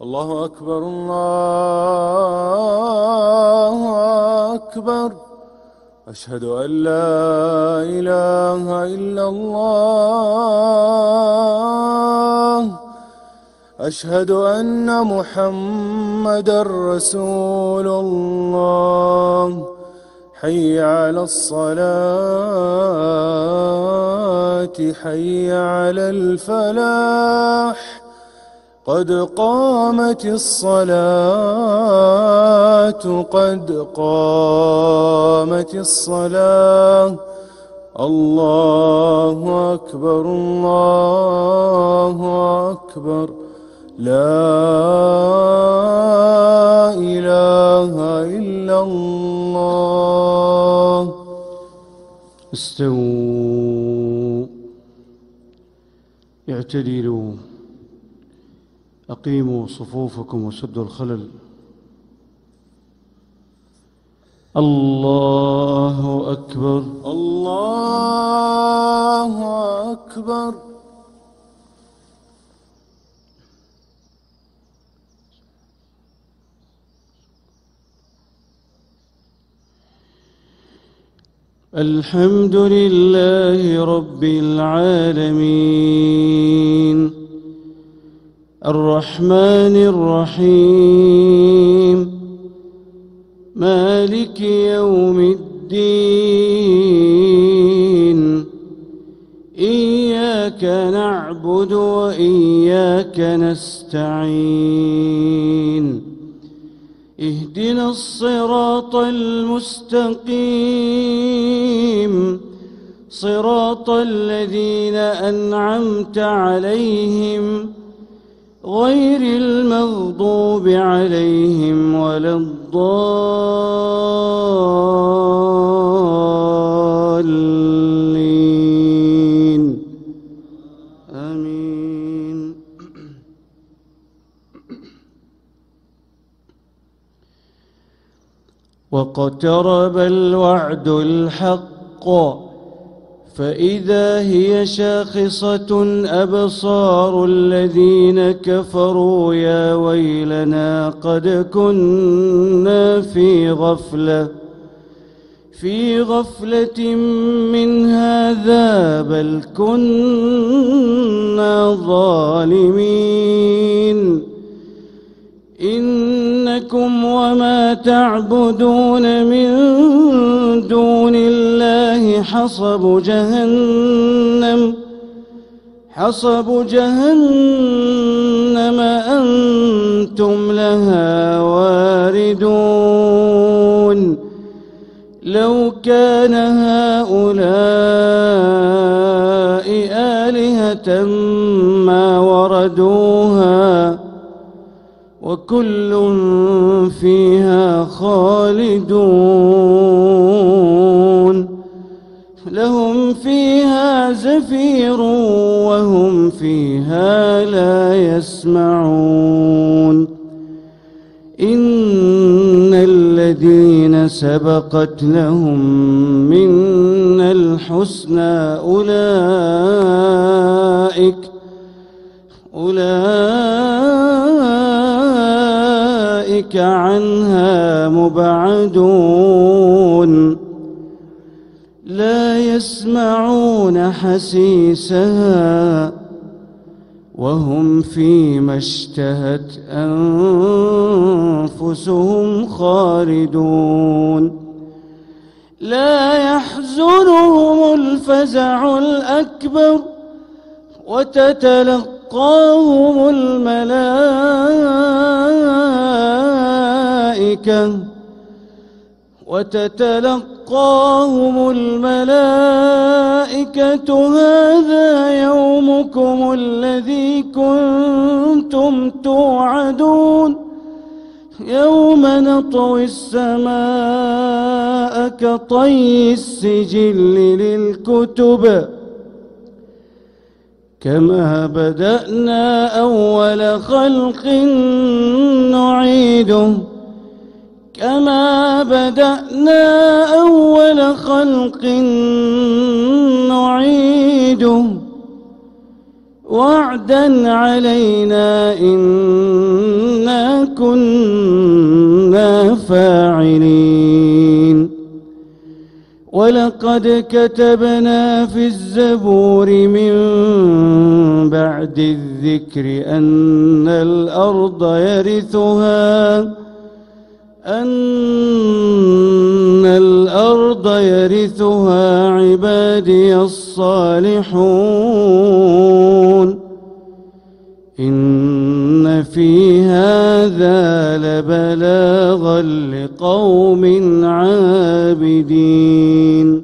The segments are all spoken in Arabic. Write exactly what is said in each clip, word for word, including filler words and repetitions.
الله أكبر الله أكبر. أشهد أن لا إله إلا الله. أشهد أن محمدًا رسول الله. حي على الصلاة حي على الفلاح. قد قامت الصلاة قد قامت الصلاة. الله أكبر الله أكبر. لا إله إلا الله. استووا اعتدلوا أقيموا صفوفكم وسدوا الخلل. الله أكبر الله أكبر. الحمد لله رب العالمين الرحمن الرحيم مالك يوم الدين. إياك نعبد وإياك نستعين. اهدنا الصراط المستقيم صراط الذين أنعمت عليهم غير المغضوب عليهم ولا الضالين. آمين. واقترب الوعد الحق فإذا هي شاخصة أبصار الذين كفروا يا ويلنا قد كنا في غفلة في غفلة من هذا بل كنا ظالمين. إنكم وما تعبدون من دون الله حصب جهنم حصب جهنم أنتم لها واردون. لو كان هؤلاء آلهة ما وردوها وكل فيها خالدون. لهم فيها زفير وهم فيها لا يسمعون. إن الذين سبقت لهم منا الحسنى أولئك أولئك عنها مبعدون. لا يسمعون حسيسها وهم فيما اشتهت أنفسهم خالدون. لا يحزنهم الفزع الأكبر وتتلقاهم الملائكة وتتلقاهم الملائكة هذا يومكم الذي كنتم توعدون. يوم نطوي السماء كطي السجل للكتب كما بدأنا أول خلق نعيده كما بدأنا أول خلق نعيده وعدا علينا إنا كنا فاعلين. ولقد كتبنا في الزبور من بعد الذكر أن الأرض يرثها أن الأرض يرثها عبادي الصالحون إن في هذا لبلاغا لقوم عابدين.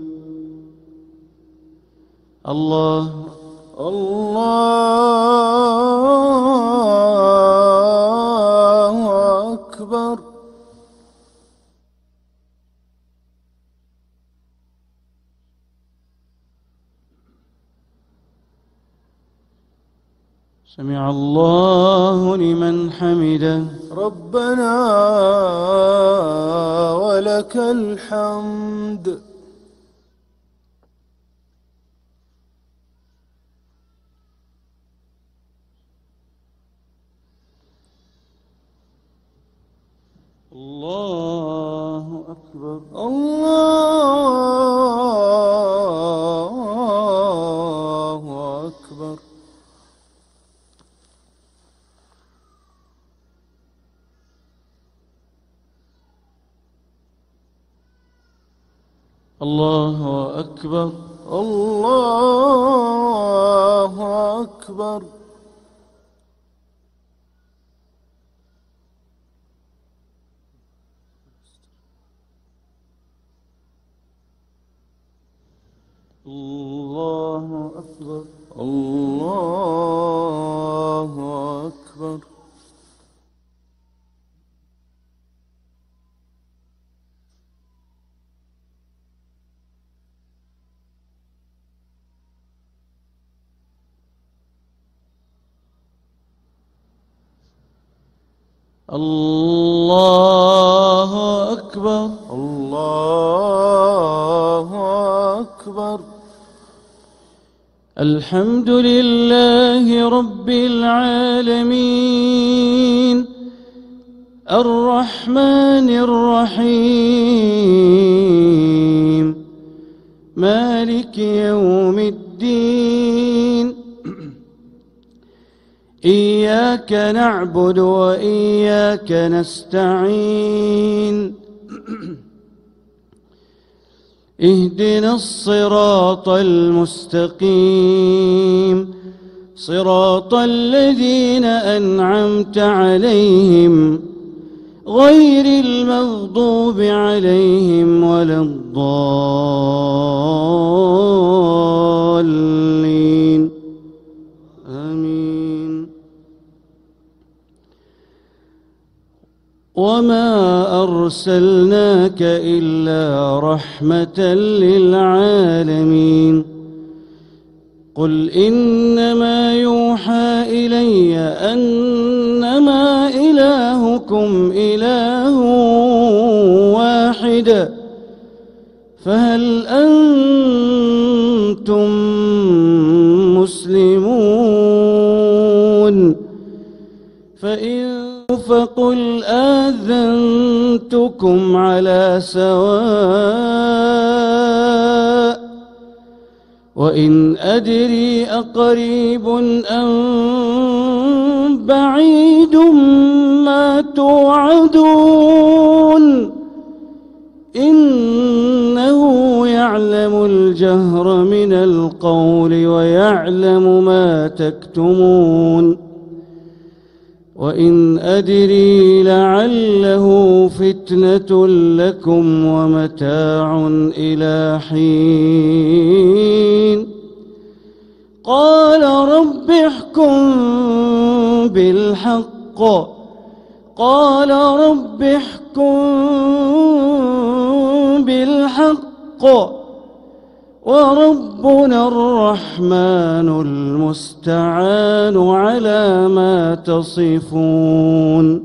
الله الله أكبر. سمع الله لمن حمده. ربنا ولك الحمد. الله أكبر. الله أكبر. الله أكبر. الله أكبر. الله أكبر. الله أكبر. الله أكبر. الله أكبر. الحمد لله رب العالمين الرحمن الرحيم مالك يوم الدين. إياك نعبد وإياك نستعين. اهدنا الصراط المستقيم صراط الذين أنعمت عليهم غير المغضوب عليهم ولا الضالين. آمين. وما أرسلناك إلا رحمة للعالمين. قل إنما يوحى إلي أنما إلهكم إله واحد فهل أنتم مسلمون؟ فإن فقل آذنتكم على سواء وإن أدري أقريب أم بعيد ما توعدون إنه يعلم الجهر من القول ويعلم ما تكتمون. وإن أدري لعله فتنة لكم ومتاع إلى حين. قال رب احكم بالحق قال رب احكم بالحق وربنا الرحمن المستعان على ما تصفون.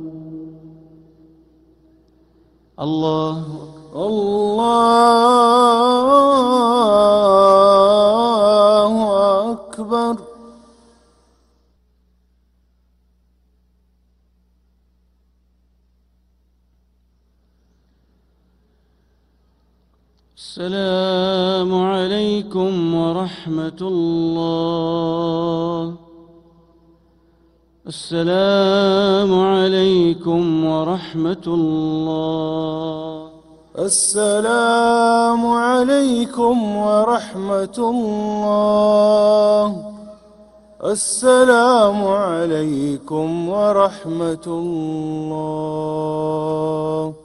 الله الله أكبر. السلام عليكم ورحمة الله. السلام عليكم ورحمة الله. السلام عليكم ورحمة الله. السلام عليكم ورحمة الله.